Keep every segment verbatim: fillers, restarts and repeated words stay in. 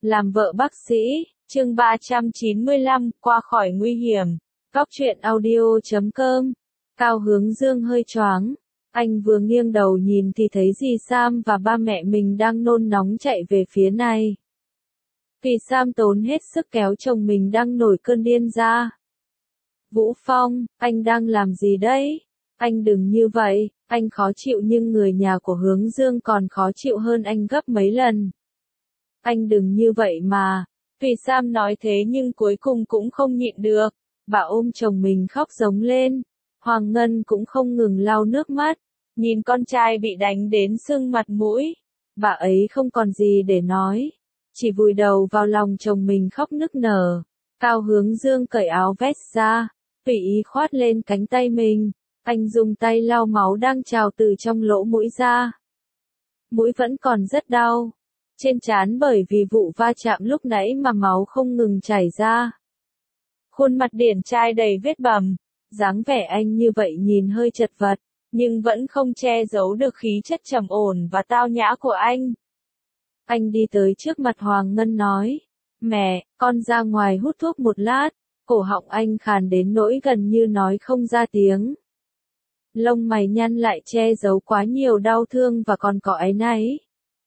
Làm vợ bác sĩ, chương ba trăm chín mươi lăm, qua khỏi nguy hiểm. Góc truyện audio chấm com. Cao Hướng Dương hơi choáng. Anh vừa nghiêng đầu nhìn thì thấy dì Sam và ba mẹ mình đang nôn nóng chạy về phía này. Vì Sam tốn hết sức kéo chồng mình đang nổi cơn điên ra. Vũ Phong, anh đang làm gì đấy? Anh đừng như vậy, anh khó chịu nhưng người nhà của Hướng Dương còn khó chịu hơn anh gấp mấy lần. Anh đừng như vậy mà. Vì Sam nói thế nhưng cuối cùng cũng không nhịn được. Bà ôm chồng mình khóc giống lên. Hoàng Ngân cũng không ngừng lau nước mắt. Nhìn con trai bị đánh đến sưng mặt mũi. Bà ấy không còn gì để nói. Chỉ vùi đầu vào lòng chồng mình khóc nức nở. Cao Hướng Dương cởi áo vest ra. Tùy ý khoát lên cánh tay mình. Anh dùng tay lau máu đang trào từ trong lỗ mũi ra. Mũi vẫn còn rất đau. Trên trán bởi vì vụ va chạm lúc nãy mà máu không ngừng chảy ra. Khuôn mặt điển trai đầy vết bầm. Dáng vẻ anh như vậy nhìn hơi chật vật, nhưng vẫn không che giấu được khí chất trầm ổn và tao nhã của anh. Anh đi tới trước mặt Hoàng Ngân nói, mẹ, con ra ngoài hút thuốc một lát. Cổ họng anh khàn đến nỗi gần như nói không ra tiếng. Lông mày nhăn lại che giấu quá nhiều đau thương và còn có áy náy.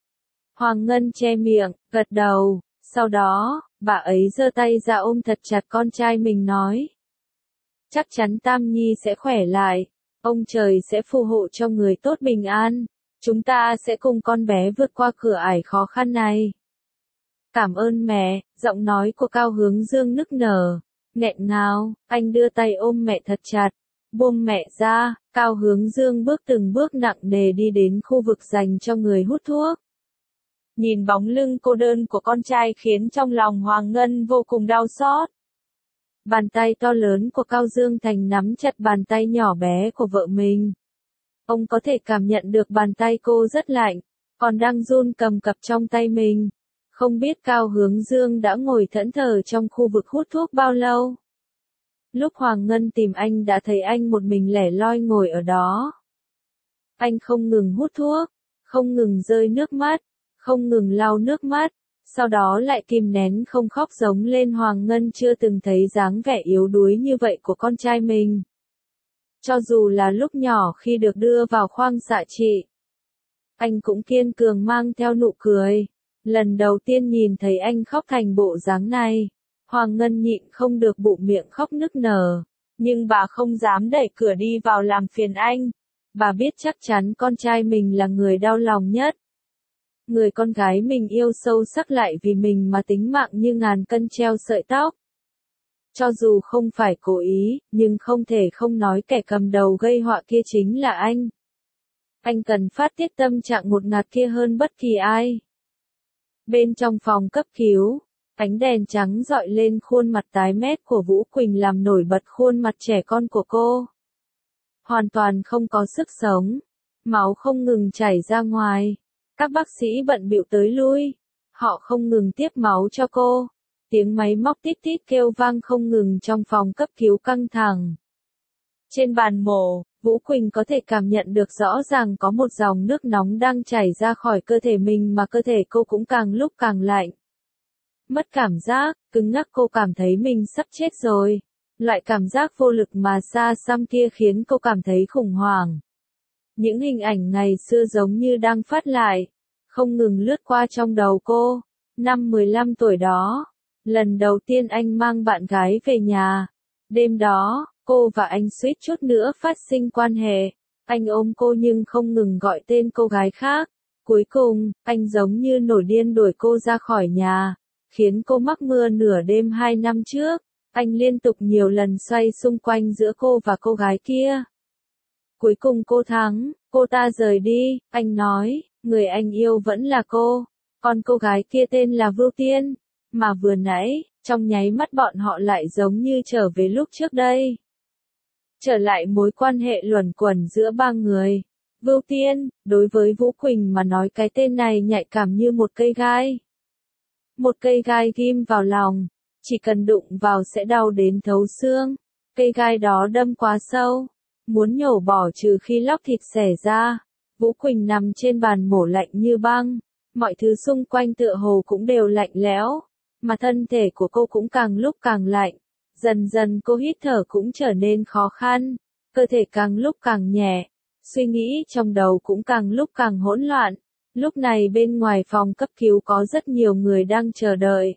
Hoàng Ngân che miệng, gật đầu, sau đó, bà ấy giơ tay ra ôm thật chặt con trai mình nói. Chắc chắn Tam Nhi sẽ khỏe lại, ông trời sẽ phù hộ cho người tốt bình an, chúng ta sẽ cùng con bé vượt qua cửa ải khó khăn này. Cảm ơn mẹ, giọng nói của Cao Hướng Dương nức nở, nghẹn ngào, anh đưa tay ôm mẹ thật chặt, buông mẹ ra, Cao Hướng Dương bước từng bước nặng nề đi đến khu vực dành cho người hút thuốc. Nhìn bóng lưng cô đơn của con trai khiến trong lòng Hoàng Ngân vô cùng đau xót. Bàn tay to lớn của Cao Dương Thành nắm chặt bàn tay nhỏ bé của vợ mình. Ông có thể cảm nhận được bàn tay cô rất lạnh, còn đang run cầm cập trong tay mình. Không biết Cao Hướng Dương đã ngồi thẫn thờ trong khu vực hút thuốc bao lâu. Lúc Hoàng Ngân tìm anh đã thấy anh một mình lẻ loi ngồi ở đó. Anh không ngừng hút thuốc, không ngừng rơi nước mắt, không ngừng lau nước mắt, sau đó lại kìm nén không khóc giống lên. Hoàng Ngân chưa từng thấy dáng vẻ yếu đuối như vậy của con trai mình. Cho dù là lúc nhỏ khi được đưa vào khoang xạ trị, anh cũng kiên cường mang theo nụ cười. Lần đầu tiên nhìn thấy anh khóc thành bộ dáng này, Hoàng Ngân nhịn không được bụng miệng khóc nức nở, nhưng bà không dám đẩy cửa đi vào làm phiền anh. Bà biết chắc chắn con trai mình là người đau lòng nhất. Người con gái mình yêu sâu sắc lại vì mình mà tính mạng như ngàn cân treo sợi tóc. Cho dù không phải cố ý, nhưng không thể không nói kẻ cầm đầu gây họa kia chính là anh. Anh cần phát tiết tâm trạng ngột ngạt kia hơn bất kỳ ai. Bên trong phòng cấp cứu, ánh đèn trắng rọi lên khuôn mặt tái mét của Vũ Quỳnh làm nổi bật khuôn mặt trẻ con của cô. Hoàn toàn không có sức sống, máu không ngừng chảy ra ngoài. Các bác sĩ bận bịu tới lui, họ không ngừng tiếp máu cho cô. Tiếng máy móc tít tít kêu vang không ngừng trong phòng cấp cứu căng thẳng. Trên bàn mổ, Vũ Quỳnh có thể cảm nhận được rõ ràng có một dòng nước nóng đang chảy ra khỏi cơ thể mình mà cơ thể cô cũng càng lúc càng lạnh. Mất cảm giác, cứng ngắc, cô cảm thấy mình sắp chết rồi. Loại cảm giác vô lực mà xa xăm kia khiến cô cảm thấy khủng hoảng. Những hình ảnh ngày xưa giống như đang phát lại, không ngừng lướt qua trong đầu cô. Năm mười lăm tuổi đó, lần đầu tiên anh mang bạn gái về nhà. Đêm đó, cô và anh suýt chút nữa phát sinh quan hệ. Anh ôm cô nhưng không ngừng gọi tên cô gái khác. Cuối cùng, anh giống như nổi điên đuổi cô ra khỏi nhà, khiến cô mắc mưa nửa đêm hai năm trước. Anh liên tục nhiều lần xoay xung quanh giữa cô và cô gái kia. Cuối cùng cô thắng, cô ta rời đi, anh nói, người anh yêu vẫn là cô, còn cô gái kia tên là Vưu Tiên, mà vừa nãy, trong nháy mắt bọn họ lại giống như trở về lúc trước đây. Trở lại mối quan hệ luẩn quẩn giữa ba người. Vưu Tiên, đối với Vũ Quỳnh mà nói cái tên này nhạy cảm như một cây gai. Một cây gai ghim vào lòng, chỉ cần đụng vào sẽ đau đến thấu xương. Cây gai đó đâm quá sâu, muốn nhổ bỏ trừ khi lóc thịt xẻ ra. Vũ Quỳnh nằm trên bàn mổ lạnh như băng, Mọi thứ xung quanh tựa hồ cũng đều lạnh lẽo, mà thân thể của cô cũng càng lúc càng lạnh. Dần dần cô hít thở cũng trở nên khó khăn, cơ thể càng lúc càng nhẹ, suy nghĩ trong đầu cũng càng lúc càng hỗn loạn. Lúc này bên ngoài phòng cấp cứu có rất nhiều người đang chờ đợi.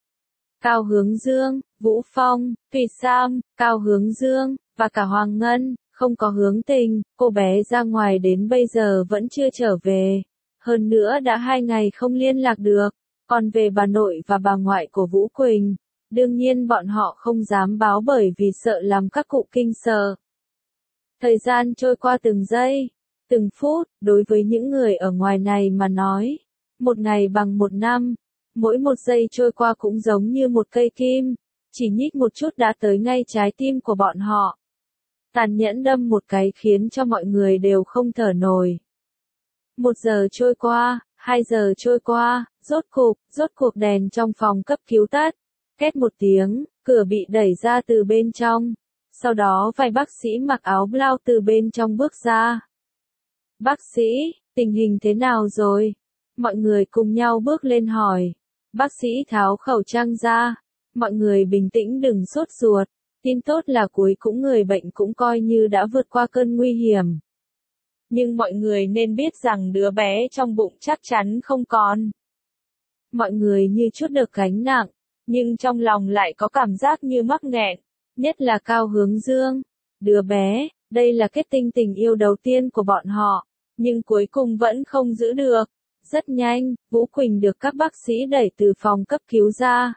Cao Hướng Dương, Vũ Phong, Thùy Sam, Cao Hướng Dương, và cả Hoàng Ngân, không có Hướng Tình, cô bé ra ngoài đến bây giờ vẫn chưa trở về. Hơn nữa đã hai ngày không liên lạc được, còn về bà nội và bà ngoại của Vũ Quỳnh, đương nhiên bọn họ không dám báo bởi vì sợ làm các cụ kinh sợ. Thời gian trôi qua từng giây, từng phút, đối với những người ở ngoài này mà nói, một ngày bằng một năm, mỗi một giây trôi qua cũng giống như một cây kim, chỉ nhích một chút đã tới ngay trái tim của bọn họ. Tàn nhẫn đâm một cái khiến cho mọi người đều không thở nổi. Một giờ trôi qua, hai giờ trôi qua, rốt cục, rốt cuộc đèn trong phòng cấp cứu tắt. Két một tiếng, cửa bị đẩy ra từ bên trong. Sau đó vài bác sĩ mặc áo blau từ bên trong bước ra. Bác sĩ, tình hình thế nào rồi? Mọi người cùng nhau bước lên hỏi. Bác sĩ tháo khẩu trang ra. Mọi người bình tĩnh đừng sốt ruột. Tin tốt là cuối cùng người bệnh cũng coi như đã vượt qua cơn nguy hiểm. Nhưng mọi người nên biết rằng đứa bé trong bụng chắc chắn không còn. Mọi người như chút được gánh nặng, nhưng trong lòng lại có cảm giác như mắc nghẹn, nhất là Cao Hướng Dương. Đứa bé, đây là kết tinh tình yêu đầu tiên của bọn họ, nhưng cuối cùng vẫn không giữ được. Rất nhanh, Vũ Quỳnh được các bác sĩ đẩy từ phòng cấp cứu ra.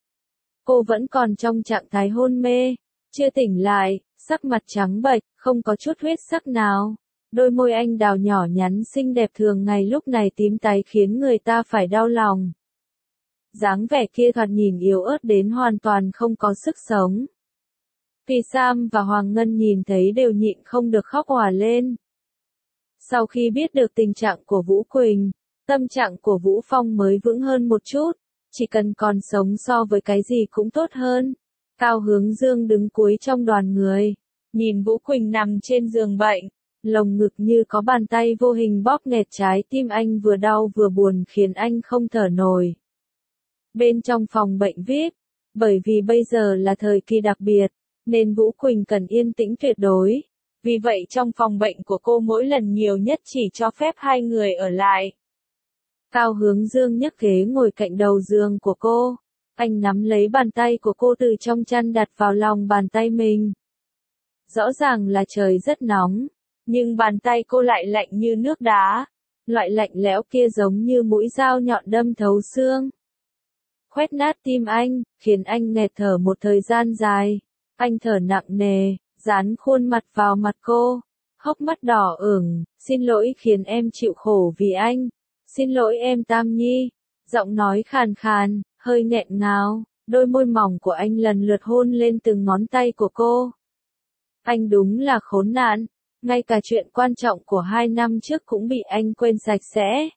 Cô vẫn còn trong trạng thái hôn mê, chưa tỉnh lại, sắc mặt trắng bệch, không có chút huyết sắc nào. Đôi môi anh đào nhỏ nhắn xinh đẹp thường ngày lúc này tím tái khiến người ta phải đau lòng. Dáng vẻ kia thoạt nhìn yếu ớt đến hoàn toàn không có sức sống. Thùy Sam và Hoàng Ngân nhìn thấy đều nhịn không được khóc òa lên. Sau khi biết được tình trạng của Vũ Quỳnh, tâm trạng của Vũ Phong mới vững hơn một chút, chỉ cần còn sống so với cái gì cũng tốt hơn. Cao Hướng Dương đứng cuối trong đoàn người, nhìn Vũ Quỳnh nằm trên giường bệnh, lồng ngực như có bàn tay vô hình bóp nghẹt trái tim anh vừa đau vừa buồn khiến anh không thở nổi. Bên trong phòng bệnh vi ai pi, bởi vì bây giờ là thời kỳ đặc biệt, nên Vũ Quỳnh cần yên tĩnh tuyệt đối. Vì vậy trong phòng bệnh của cô mỗi lần nhiều nhất chỉ cho phép hai người ở lại. Cao Hướng Dương nhấc ghế ngồi cạnh đầu giường của cô. Anh nắm lấy bàn tay của cô từ trong chăn đặt vào lòng bàn tay mình. Rõ ràng là trời rất nóng, nhưng bàn tay cô lại lạnh như nước đá. Loại lạnh lẽo kia giống như mũi dao nhọn đâm thấu xương. Khoét nát tim anh, khiến anh nghẹt thở một thời gian dài. Anh thở nặng nề, dán khuôn mặt vào mặt cô. Hốc mắt đỏ ửng, xin lỗi khiến em chịu khổ vì anh. Xin lỗi em Tam Nhi. Giọng nói khàn khàn, hơi nghẹn ngào, đôi môi mỏng của anh lần lượt hôn lên từng ngón tay của cô. Anh đúng là khốn nạn, ngay cả chuyện quan trọng của hai năm trước cũng bị anh quên sạch sẽ.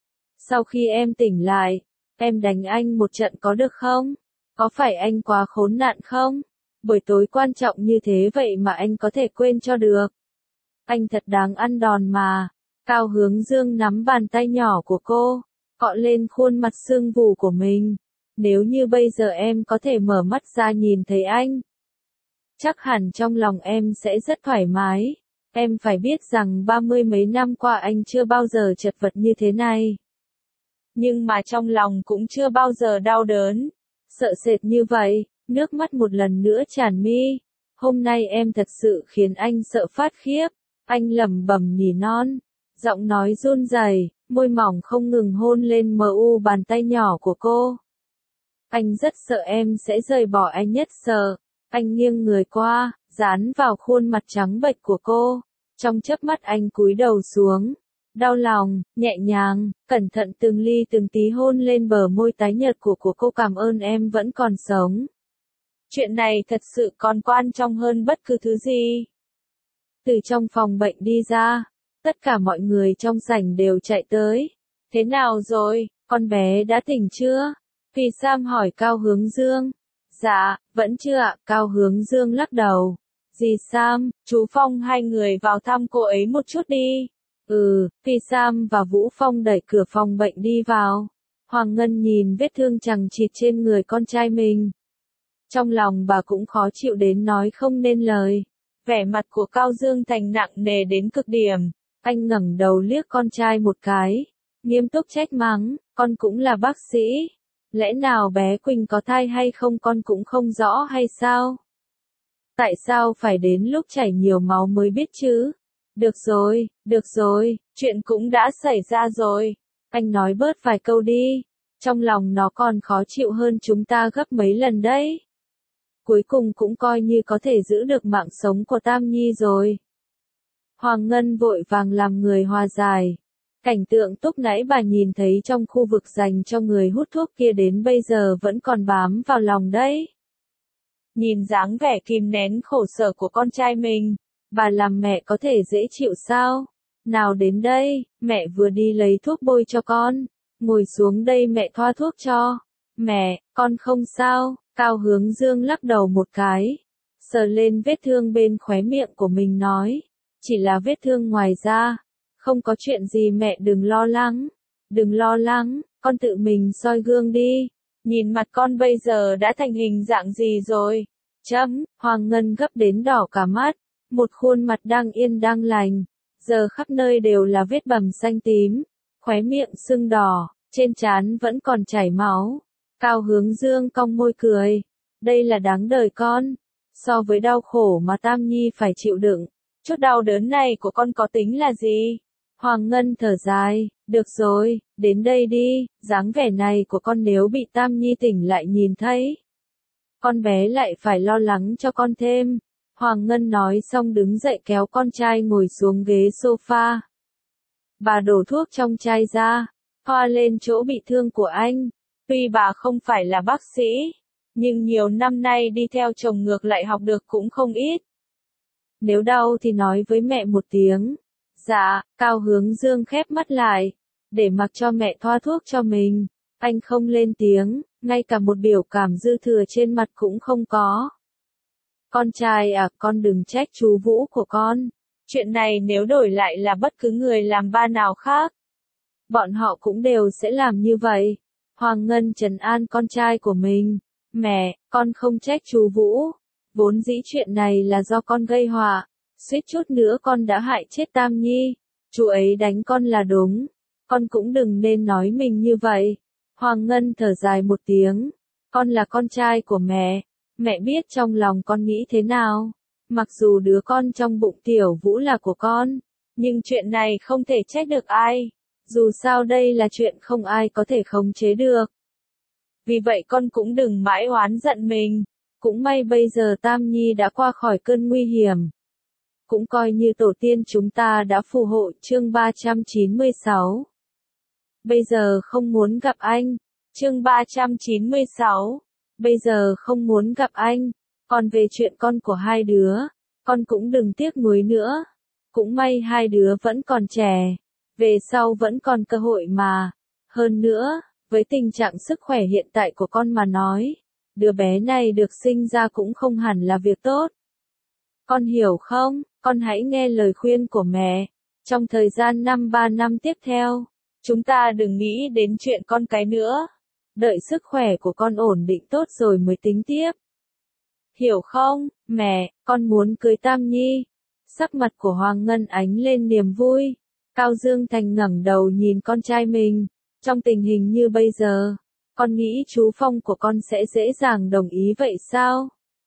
Sau khi em tỉnh lại, em đánh anh một trận có được không? Có phải anh quá khốn nạn không? Buổi tối quan trọng như thế vậy mà anh có thể quên cho được. Anh thật đáng ăn đòn mà. Cao Hướng Dương nắm bàn tay nhỏ của cô, cọ lên khuôn mặt sưng vù của mình. Nếu như bây giờ em có thể mở mắt ra nhìn thấy anh, chắc hẳn trong lòng em sẽ rất thoải mái. Em phải biết rằng ba mươi mấy năm qua anh chưa bao giờ chật vật như thế này. Nhưng mà trong lòng cũng chưa bao giờ đau đớn, sợ sệt như vậy. Nước mắt một lần nữa tràn mi. Hôm nay em thật sự khiến anh sợ phát khiếp. Anh lẩm bẩm nỉ non, giọng nói run rẩy, môi mỏng không ngừng hôn lên mờ u bàn tay nhỏ của cô. Anh rất sợ em sẽ rời bỏ anh nhất sợ. Anh nghiêng người qua, dán vào khuôn mặt trắng bệch của cô. Trong chớp mắt anh cúi đầu xuống. Đau lòng, nhẹ nhàng, cẩn thận từng ly từng tí hôn lên bờ môi tái nhợt của của cô. Cảm ơn em vẫn còn sống. Chuyện này thật sự còn quan trọng hơn bất cứ thứ gì. Từ trong phòng bệnh đi ra, tất cả mọi người trong sảnh đều chạy tới. Thế nào rồi, con bé đã tỉnh chưa? Thùy Sam hỏi Cao Hướng Dương. Dạ, vẫn chưa ạ, Cao Hướng Dương lắc đầu. Dì Sam, chú Phong hai người vào thăm cô ấy một chút đi. Ừ, Phi Sam và Vũ Phong đẩy cửa phòng bệnh đi vào. Hoàng Ngân nhìn vết thương chằng chịt trên người con trai mình. Trong lòng bà cũng khó chịu đến nói không nên lời. Vẻ mặt của Cao Dương Thành nặng nề đến cực điểm. Anh ngẩng đầu liếc con trai một cái. Nghiêm túc trách mắng, con cũng là bác sĩ. Lẽ nào bé Quỳnh có thai hay không con cũng không rõ hay sao? Tại sao phải đến lúc chảy nhiều máu mới biết chứ? Được rồi, được rồi, chuyện cũng đã xảy ra rồi. Anh nói bớt vài câu đi. Trong lòng nó còn khó chịu hơn chúng ta gấp mấy lần đấy. Cuối cùng cũng coi như có thể giữ được mạng sống của Tam Nhi rồi. Hoàng Ngân vội vàng làm người hòa giải. Cảnh tượng lúc nãy bà nhìn thấy trong khu vực dành cho người hút thuốc kia đến bây giờ vẫn còn bám vào lòng đấy. Nhìn dáng vẻ kìm nén khổ sở của con trai mình, bà làm mẹ có thể dễ chịu sao? Nào đến đây, mẹ vừa đi lấy thuốc bôi cho con. Ngồi xuống đây mẹ thoa thuốc cho. Mẹ, con không sao. Cao Hướng Dương lắc đầu một cái. Sờ lên vết thương bên khóe miệng của mình nói. Chỉ là vết thương ngoài da. Không có chuyện gì mẹ đừng lo lắng. Đừng lo lắng, con tự mình soi gương đi. Nhìn mặt con bây giờ đã thành hình dạng gì rồi? Chấm, Hoàng Ngân gấp đến đỏ cả mắt. Một khuôn mặt đang yên đang lành. Giờ khắp nơi đều là vết bầm xanh tím. Khóe miệng sưng đỏ, trên trán vẫn còn chảy máu. Cao Hướng Dương cong môi cười. Đây là đáng đời con. So với đau khổ mà Tam Nhi phải chịu đựng, chút đau đớn này của con có tính là gì? Hoàng Ngân thở dài. Được rồi, đến đây đi. Dáng vẻ này của con nếu bị Tam Nhi tỉnh lại nhìn thấy, con bé lại phải lo lắng cho con thêm. Hoàng Ngân nói xong đứng dậy kéo con trai ngồi xuống ghế sofa. Bà đổ thuốc trong chai ra, thoa lên chỗ bị thương của anh. Tuy bà không phải là bác sĩ, nhưng nhiều năm nay đi theo chồng ngược lại học được cũng không ít. Nếu đau thì nói với mẹ một tiếng. Dạ, Cao Hướng Dương khép mắt lại, để mặc cho mẹ thoa thuốc cho mình. Anh không lên tiếng, ngay cả một biểu cảm dư thừa trên mặt cũng không có. Con trai à, con đừng trách chú Vũ của con. Chuyện này nếu đổi lại là bất cứ người làm ba nào khác, bọn họ cũng đều sẽ làm như vậy. Hoàng Ngân trấn an con trai của mình. Mẹ, con không trách chú Vũ. Vốn dĩ chuyện này là do con gây họa. Suýt chút nữa con đã hại chết Tam Nhi. Chú ấy đánh con là đúng. Con cũng đừng nên nói mình như vậy. Hoàng Ngân thở dài một tiếng. Con là con trai của mẹ. Mẹ biết trong lòng con nghĩ thế nào. Mặc dù đứa con trong bụng Tiểu Vũ là của con, nhưng chuyện này không thể trách được ai. Dù sao đây là chuyện không ai có thể khống chế được. Vì vậy con cũng đừng mãi oán giận mình. Cũng may bây giờ Tam Nhi đã qua khỏi cơn nguy hiểm. Cũng coi như tổ tiên chúng ta đã phù hộ. Chương ba trăm chín mươi sáu. Bây giờ không muốn gặp anh. Chương ba trăm chín mươi sáu. Bây giờ không muốn gặp anh. Còn về chuyện con của hai đứa, con cũng đừng tiếc nuối nữa. Cũng may hai đứa vẫn còn trẻ. Về sau vẫn còn cơ hội mà. Hơn nữa, với tình trạng sức khỏe hiện tại của con mà nói, đứa bé này được sinh ra cũng không hẳn là việc tốt. Con hiểu không? Con hãy nghe lời khuyên của mẹ. Trong thời gian năm ba năm tiếp theo, chúng ta đừng nghĩ đến chuyện con cái nữa. Đợi sức khỏe của con ổn định tốt rồi mới tính tiếp. Hiểu không, mẹ, con muốn cưới Tam Nhi. Sắc mặt của Hoàng Ngân ánh lên niềm vui. Cao Dương Thành ngẩng đầu nhìn con trai mình. Trong tình hình như bây giờ, con nghĩ chú Phong của con sẽ dễ dàng đồng ý vậy sao?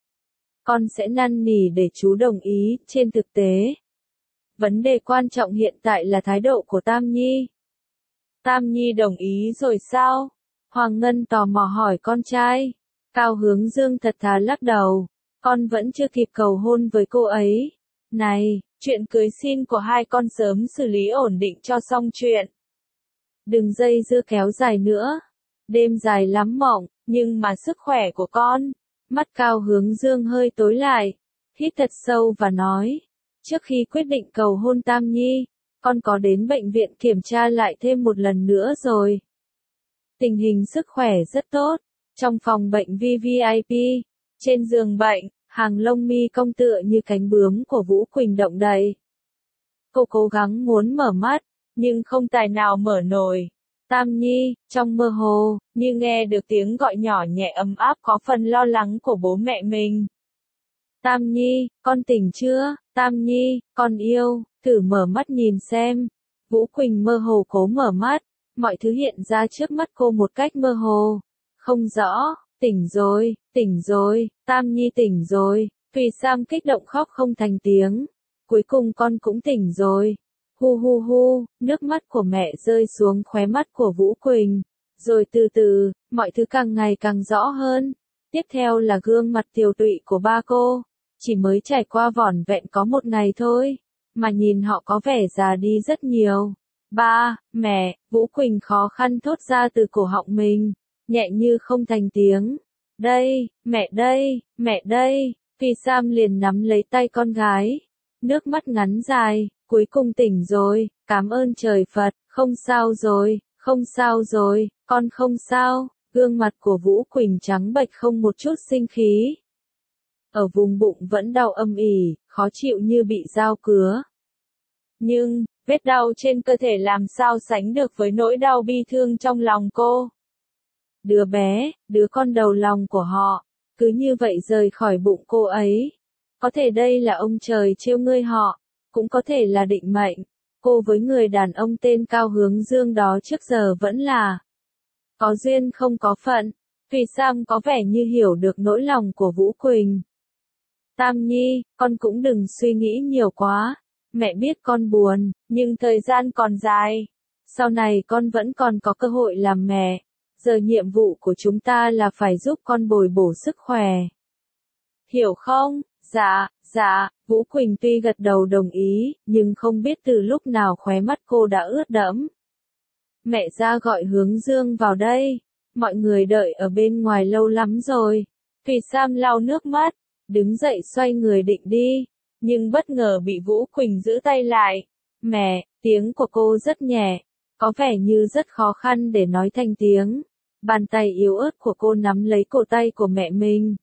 Con sẽ năn nỉ để chú đồng ý. Trên thực tế, vấn đề quan trọng hiện tại là thái độ của Tam Nhi. Tam Nhi đồng ý rồi sao? Hoàng Ngân tò mò hỏi con trai. Cao Hướng Dương thật thà lắc đầu. Con vẫn chưa kịp cầu hôn với cô ấy. Này, chuyện cưới xin của hai con sớm xử lý ổn định cho xong chuyện. Đừng dây dưa kéo dài nữa. Đêm dài lắm mộng, nhưng mà sức khỏe của con. Mắt Cao Hướng Dương hơi tối lại. Hít thật sâu và nói. Trước khi quyết định cầu hôn Tam Nhi, con có đến bệnh viện kiểm tra lại thêm một lần nữa rồi. Tình hình sức khỏe rất tốt. Trong phòng bệnh vê vê i pê, trên giường bệnh, hàng lông mi cong tựa như cánh bướm của Vũ Quỳnh động đậy. Cô cố gắng muốn mở mắt, nhưng không tài nào mở nổi. Tam Nhi, trong mơ hồ, như nghe được tiếng gọi nhỏ nhẹ ấm áp có phần lo lắng của bố mẹ mình. Tam Nhi, con tỉnh chưa? Tam Nhi, con yêu, thử mở mắt nhìn xem. Vũ Quỳnh mơ hồ cố mở mắt, mọi thứ hiện ra trước mắt cô một cách mơ hồ. Không rõ, tỉnh rồi, tỉnh rồi, Tam Nhi tỉnh rồi. Thùy Sam kích động khóc không thành tiếng. Cuối cùng con cũng tỉnh rồi. Hu hu hu, nước mắt của mẹ rơi xuống khóe mắt của Vũ Quỳnh. Rồi từ từ, mọi thứ càng ngày càng rõ hơn. Tiếp theo là gương mặt tiều tụy của ba cô. Chỉ mới trải qua vỏn vẹn có một ngày thôi, mà nhìn họ có vẻ già đi rất nhiều. Ba, mẹ, Vũ Quỳnh khó khăn thốt ra từ cổ họng mình, nhẹ như không thành tiếng. Đây, mẹ đây, mẹ đây. Phi Sam liền nắm lấy tay con gái. Nước mắt ngắn dài, cuối cùng tỉnh rồi, cảm ơn trời Phật, không sao rồi, không sao rồi, con không sao. Gương mặt của Vũ Quỳnh trắng bệch không một chút sinh khí. Ở vùng bụng vẫn đau âm ỉ, khó chịu như bị dao cứa. Nhưng, vết đau trên cơ thể làm sao sánh được với nỗi đau bi thương trong lòng cô. Đứa bé, đứa con đầu lòng của họ, cứ như vậy rời khỏi bụng cô ấy. Có thể đây là ông trời trêu ngươi họ, cũng có thể là định mệnh. Cô với người đàn ông tên Cao Hướng Dương đó trước giờ vẫn là có duyên không có phận. Thùy Sam có vẻ như hiểu được nỗi lòng của Vũ Quỳnh. Tam Nhi, con cũng đừng suy nghĩ nhiều quá. Mẹ biết con buồn, nhưng thời gian còn dài. Sau này con vẫn còn có cơ hội làm mẹ. Giờ nhiệm vụ của chúng ta là phải giúp con bồi bổ sức khỏe. Hiểu không? Dạ, dạ. Vũ Quỳnh tuy gật đầu đồng ý, nhưng không biết từ lúc nào khóe mắt cô đã ướt đẫm. Mẹ ra gọi Hướng Dương vào đây. Mọi người đợi ở bên ngoài lâu lắm rồi. Thùy Sam lau nước mắt, đứng dậy xoay người định đi, nhưng bất ngờ bị Vũ Quỳnh giữ tay lại. Mẹ, tiếng của cô rất nhẹ, có vẻ như rất khó khăn để nói thành tiếng. Bàn tay yếu ớt của cô nắm lấy cổ tay của mẹ mình.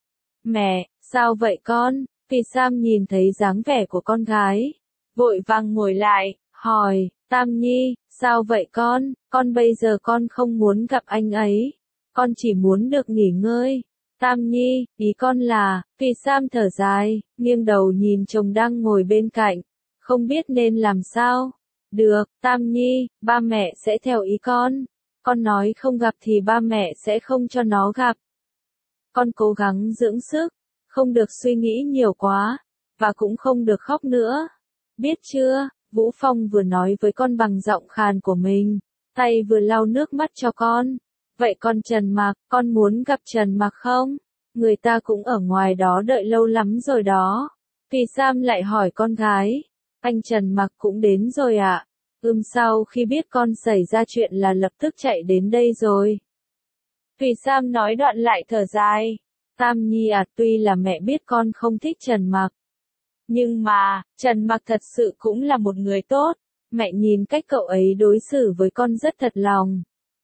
Mẹ, sao vậy con? Thùy Sam nhìn thấy dáng vẻ của con gái, vội vàng ngồi lại, hỏi, Tam Nhi, sao vậy con? Con bây giờ con không muốn gặp anh ấy, con chỉ muốn được nghỉ ngơi. Tam Nhi, ý con là, Thùy Sam thở dài, nghiêng đầu nhìn chồng đang ngồi bên cạnh, không biết nên làm sao. Được, Tam Nhi, ba mẹ sẽ theo ý con. Con nói không gặp thì ba mẹ sẽ không cho nó gặp. Con cố gắng dưỡng sức, không được suy nghĩ nhiều quá, và cũng không được khóc nữa. Biết chưa? Vũ Phong vừa nói với con bằng giọng khàn của mình, tay vừa lau nước mắt cho con. Vậy con Trần Mạc, con muốn gặp Trần Mạc không? Người ta cũng ở ngoài đó đợi lâu lắm rồi đó. Thùy Sam lại hỏi con gái, anh Trần Mạc cũng đến rồi ạ? À? Ừm, sau khi biết con xảy ra chuyện là lập tức chạy đến đây rồi. Thùy Sam nói đoạn lại thở dài. Tam Nhi à, tuy là mẹ biết con không thích Trần Mạc, nhưng mà, Trần Mạc thật sự cũng là một người tốt. Mẹ nhìn cách cậu ấy đối xử với con rất thật lòng.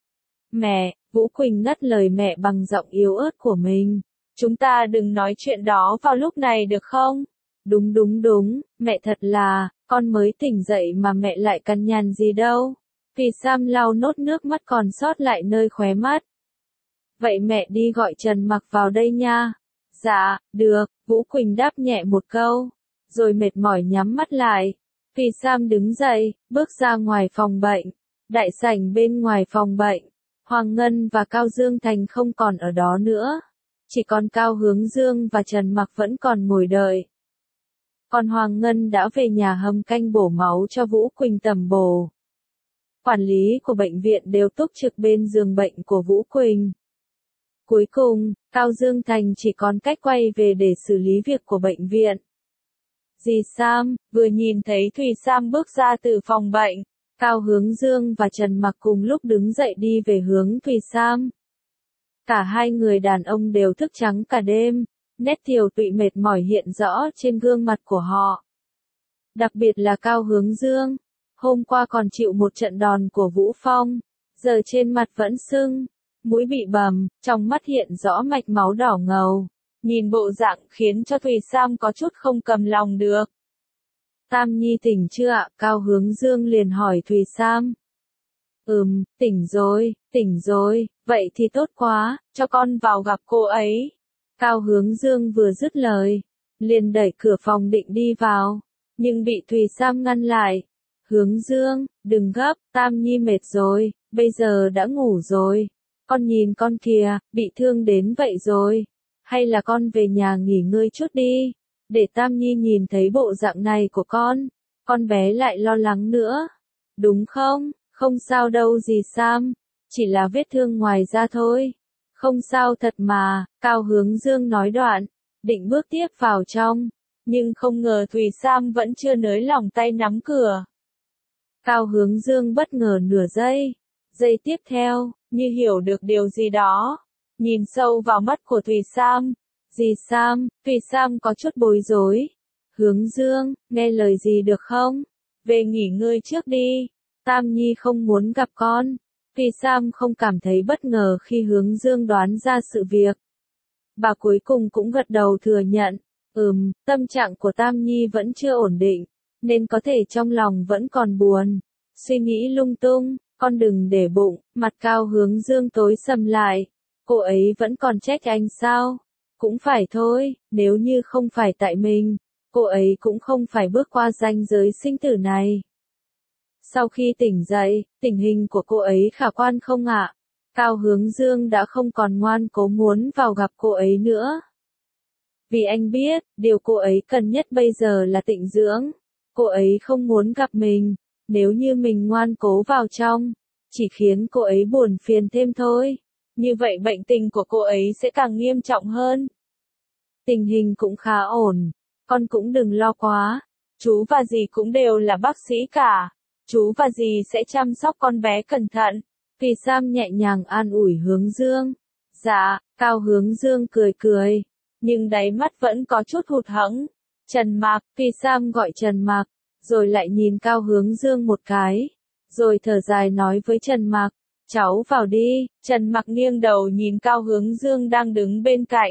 Mẹ, Vũ Quỳnh ngắt lời mẹ bằng giọng yếu ớt của mình. Chúng ta đừng nói chuyện đó vào lúc này được không? Đúng đúng đúng, mẹ thật là, con mới tỉnh dậy mà mẹ lại cằn nhằn gì đâu. Thùy Sam lau nốt nước mắt còn sót lại nơi khóe mắt. Vậy mẹ đi gọi Trần Mạc vào đây nha. Dạ, được, Vũ Quỳnh đáp nhẹ một câu, rồi mệt mỏi nhắm mắt lại. Thùy Sam đứng dậy, bước ra ngoài phòng bệnh. Đại sảnh bên ngoài phòng bệnh, Hoàng Ngân và Cao Dương Thành không còn ở đó nữa. Chỉ còn Cao Hướng Dương và Trần Mạc vẫn còn ngồi đợi. Còn Hoàng Ngân đã về nhà hầm canh bổ máu cho Vũ Quỳnh tẩm bổ. Quản lý của bệnh viện đều túc trực bên giường bệnh của Vũ Quỳnh. Cuối cùng, Cao Dương Thành chỉ còn cách quay về để xử lý việc của bệnh viện. Dì Sam, vừa nhìn thấy Thùy Sam bước ra từ phòng bệnh, Cao Hướng Dương và Trần Mạc cùng lúc đứng dậy đi về hướng Thùy Sam. Cả hai người đàn ông đều thức trắng cả đêm, nét tiều tụy mệt mỏi hiện rõ trên gương mặt của họ. Đặc biệt là Cao Hướng Dương, hôm qua còn chịu một trận đòn của Vũ Phong, giờ trên mặt vẫn sưng, mũi bị bầm, trong mắt hiện rõ mạch máu đỏ ngầu. Nhìn bộ dạng khiến cho Thùy Sam có chút không cầm lòng được. Tam Nhi tỉnh chưa ạ? Cao Hướng Dương liền hỏi Thùy Sam. Ừm, tỉnh rồi, tỉnh rồi, vậy thì tốt quá, cho con vào gặp cô ấy. Cao Hướng Dương vừa dứt lời, liền đẩy cửa phòng định đi vào, nhưng bị Thùy Sam ngăn lại. Hướng Dương, đừng gấp, Tam Nhi mệt rồi, bây giờ đã ngủ rồi. Con nhìn con kìa, bị thương đến vậy rồi. Hay là con về nhà nghỉ ngơi chút đi, để Tam Nhi nhìn thấy bộ dạng này của con, con bé lại lo lắng nữa. Đúng không? Không sao đâu dì Sam, chỉ là vết thương ngoài da thôi. Không sao thật mà, Cao Hướng Dương nói đoạn, định bước tiếp vào trong, nhưng không ngờ Thùy Sam vẫn chưa nới lỏng tay nắm cửa. Cao Hướng Dương bất ngờ nửa giây, giây tiếp theo, như hiểu được điều gì đó, nhìn sâu vào mắt của Thùy Sam. Dì Sam, Thùy Sam có chút bối rối. Hướng Dương, nghe lời gì được không? Về nghỉ ngơi trước đi, Tam Nhi không muốn gặp con. Thùy Sam không cảm thấy bất ngờ khi Hướng Dương đoán ra sự việc. Bà cuối cùng cũng gật đầu thừa nhận, ừm, tâm trạng của Tam Nhi vẫn chưa ổn định, nên có thể trong lòng vẫn còn buồn, suy nghĩ lung tung, con đừng để bụng. Mặt Cao Hướng Dương tối sầm lại, cô ấy vẫn còn trách anh sao? Cũng phải thôi, nếu như không phải tại mình, cô ấy cũng không phải bước qua ranh giới sinh tử này. Sau khi tỉnh dậy, tình hình của cô ấy khả quan không ạ? Cao Hướng Dương đã không còn ngoan cố muốn vào gặp cô ấy nữa. Vì anh biết, điều cô ấy cần nhất bây giờ là tịnh dưỡng. Cô ấy không muốn gặp mình, nếu như mình ngoan cố vào trong, chỉ khiến cô ấy buồn phiền thêm thôi. Như vậy bệnh tình của cô ấy sẽ càng nghiêm trọng hơn. Tình hình cũng khá ổn, con cũng đừng lo quá. Chú và dì cũng đều là bác sĩ cả. Chú và dì sẽ chăm sóc con bé cẩn thận. Thùy Sam nhẹ nhàng an ủi Hướng Dương. Dạ, Cao Hướng Dương cười cười, nhưng đáy mắt vẫn có chút hụt hẫng. Trần Mạc, Thùy Sam gọi Trần Mạc, rồi lại nhìn Cao Hướng Dương một cái, rồi thở dài nói với Trần Mạc, cháu vào đi. Trần Mạc nghiêng đầu nhìn Cao Hướng Dương đang đứng bên cạnh.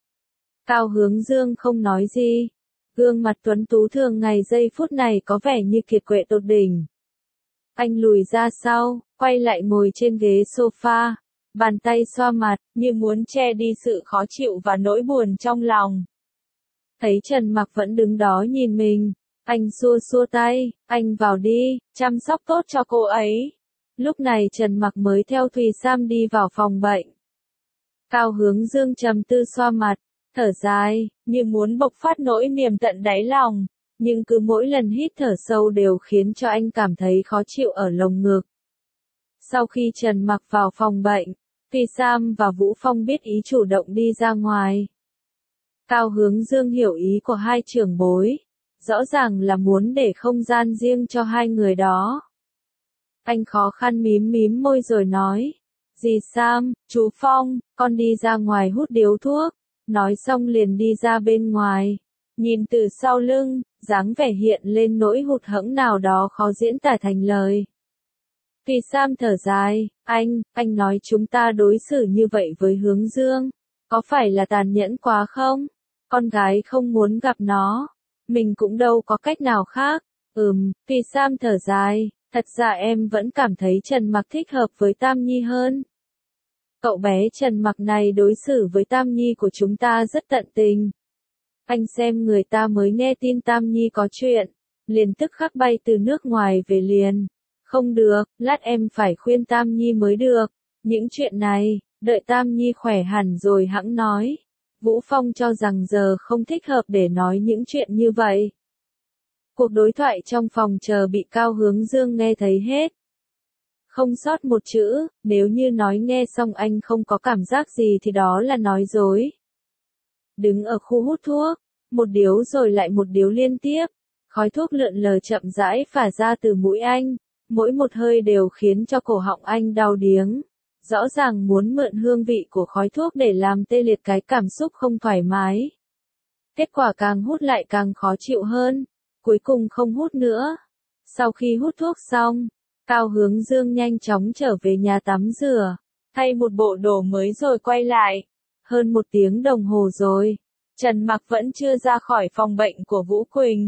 Cao Hướng Dương không nói gì, gương mặt tuấn tú thường ngày giây phút này có vẻ như kiệt quệ tột đỉnh. Anh lùi ra sau, quay lại ngồi trên ghế sofa, bàn tay xoa mặt, như muốn che đi sự khó chịu và nỗi buồn trong lòng. Thấy Trần Mạc vẫn đứng đó nhìn mình, anh xua xua tay, anh vào đi, chăm sóc tốt cho cô ấy. Lúc này Trần Mạc mới theo Thùy Sam đi vào phòng bệnh. Cao Hướng Dương trầm tư xoa mặt, thở dài, như muốn bộc phát nỗi niềm tận đáy lòng, nhưng cứ mỗi lần hít thở sâu đều khiến cho anh cảm thấy khó chịu ở lồng ngực. Sau khi Trần Mạc vào phòng bệnh, Thùy Sam và Vũ Phong biết ý chủ động đi ra ngoài. Cao Hướng Dương hiểu ý của hai trưởng bối, rõ ràng là muốn để không gian riêng cho hai người đó. Anh khó khăn mím mím môi rồi nói, dì Sam, chú Phong, con đi ra ngoài hút điếu thuốc. Nói xong liền đi ra bên ngoài, nhìn từ sau lưng, dáng vẻ hiện lên nỗi hụt hẫng nào đó khó diễn tả thành lời. Thùy Sam thở dài, anh, anh nói chúng ta đối xử như vậy với Hướng Dương, có phải là tàn nhẫn quá không? Con gái không muốn gặp nó, mình cũng đâu có cách nào khác. Ừm, Thùy Sam thở dài, thật ra em vẫn cảm thấy Trần Mạc thích hợp với Tam Nhi hơn. Cậu bé Trần Mạc này đối xử với Tam Nhi của chúng ta rất tận tình. Anh xem người ta mới nghe tin Tam Nhi có chuyện, liền tức khắc bay từ nước ngoài về liền. Không được, lát em phải khuyên Tam Nhi mới được. Những chuyện này, đợi Tam Nhi khỏe hẳn rồi hẵng nói. Vũ Phong cho rằng giờ không thích hợp để nói những chuyện như vậy. Cuộc đối thoại trong phòng chờ bị Cao Hướng Dương nghe thấy hết. Không sót một chữ, nếu như nói nghe xong anh không có cảm giác gì thì đó là nói dối. Đứng ở khu hút thuốc, một điếu rồi lại một điếu liên tiếp, khói thuốc lượn lờ chậm rãi phả ra từ mũi anh, mỗi một hơi đều khiến cho cổ họng anh đau điếng. Rõ ràng muốn mượn hương vị của khói thuốc để làm tê liệt cái cảm xúc không thoải mái. Kết quả càng hút lại càng khó chịu hơn, cuối cùng không hút nữa. Sau khi hút thuốc xong, Cao Hướng Dương nhanh chóng trở về nhà tắm rửa, thay một bộ đồ mới rồi quay lại. Hơn một tiếng đồng hồ rồi, Trần Mạc vẫn chưa ra khỏi phòng bệnh của Vũ Quỳnh.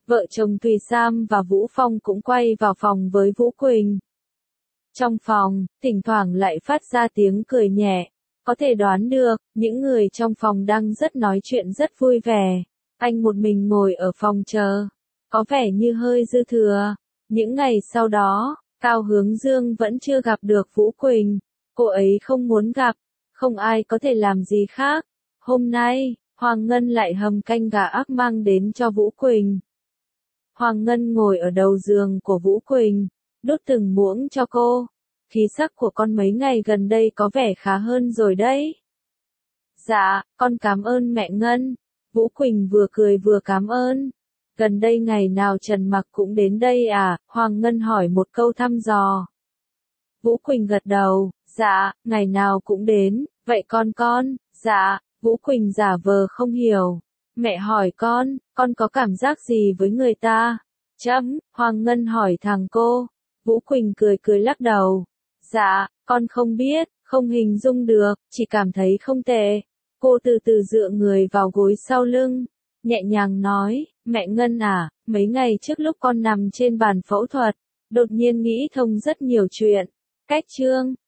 Vợ chồng Thùy Sam và Vũ Phong cũng quay vào phòng với Vũ Quỳnh. Trong phòng, thỉnh thoảng lại phát ra tiếng cười nhẹ. Có thể đoán được, những người trong phòng đang rất nói chuyện rất vui vẻ. Anh một mình ngồi ở phòng chờ. Có vẻ như hơi dư thừa. Những ngày sau đó, Cao Hướng Dương vẫn chưa gặp được Vũ Quỳnh. Cô ấy không muốn gặp. Không ai có thể làm gì khác. Hôm nay, Hoàng Ngân lại hầm canh gà ác mang đến cho Vũ Quỳnh. Hoàng Ngân ngồi ở đầu giường của Vũ Quỳnh, đút từng muỗng cho cô. Khí sắc của con mấy ngày gần đây có vẻ khá hơn rồi đấy. Dạ, con cảm ơn mẹ Ngân. Vũ Quỳnh vừa cười vừa cảm ơn. Gần đây ngày nào Trần Mặc cũng đến đây à? Hoàng Ngân hỏi một câu thăm dò. Vũ Quỳnh gật đầu, dạ, ngày nào cũng đến, vậy con con, dạ, Vũ Quỳnh giả vờ không hiểu. Mẹ hỏi con, con có cảm giác gì với người ta? Chấm, Hoàng Ngân hỏi thằng cô. Vũ Quỳnh cười cười lắc đầu. Dạ, con không biết, không hình dung được, chỉ cảm thấy không tệ. Cô từ từ dựa người vào gối sau lưng, nhẹ nhàng nói, mẹ Ngân à, mấy ngày trước lúc con nằm trên bàn phẫu thuật, đột nhiên nghĩ thông rất nhiều chuyện. Cách chương